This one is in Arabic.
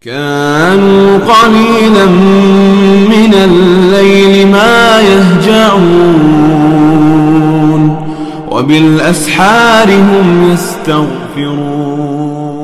كانوا قليلا من الليل ما يهجعون وبالأسحار هم يستغفرون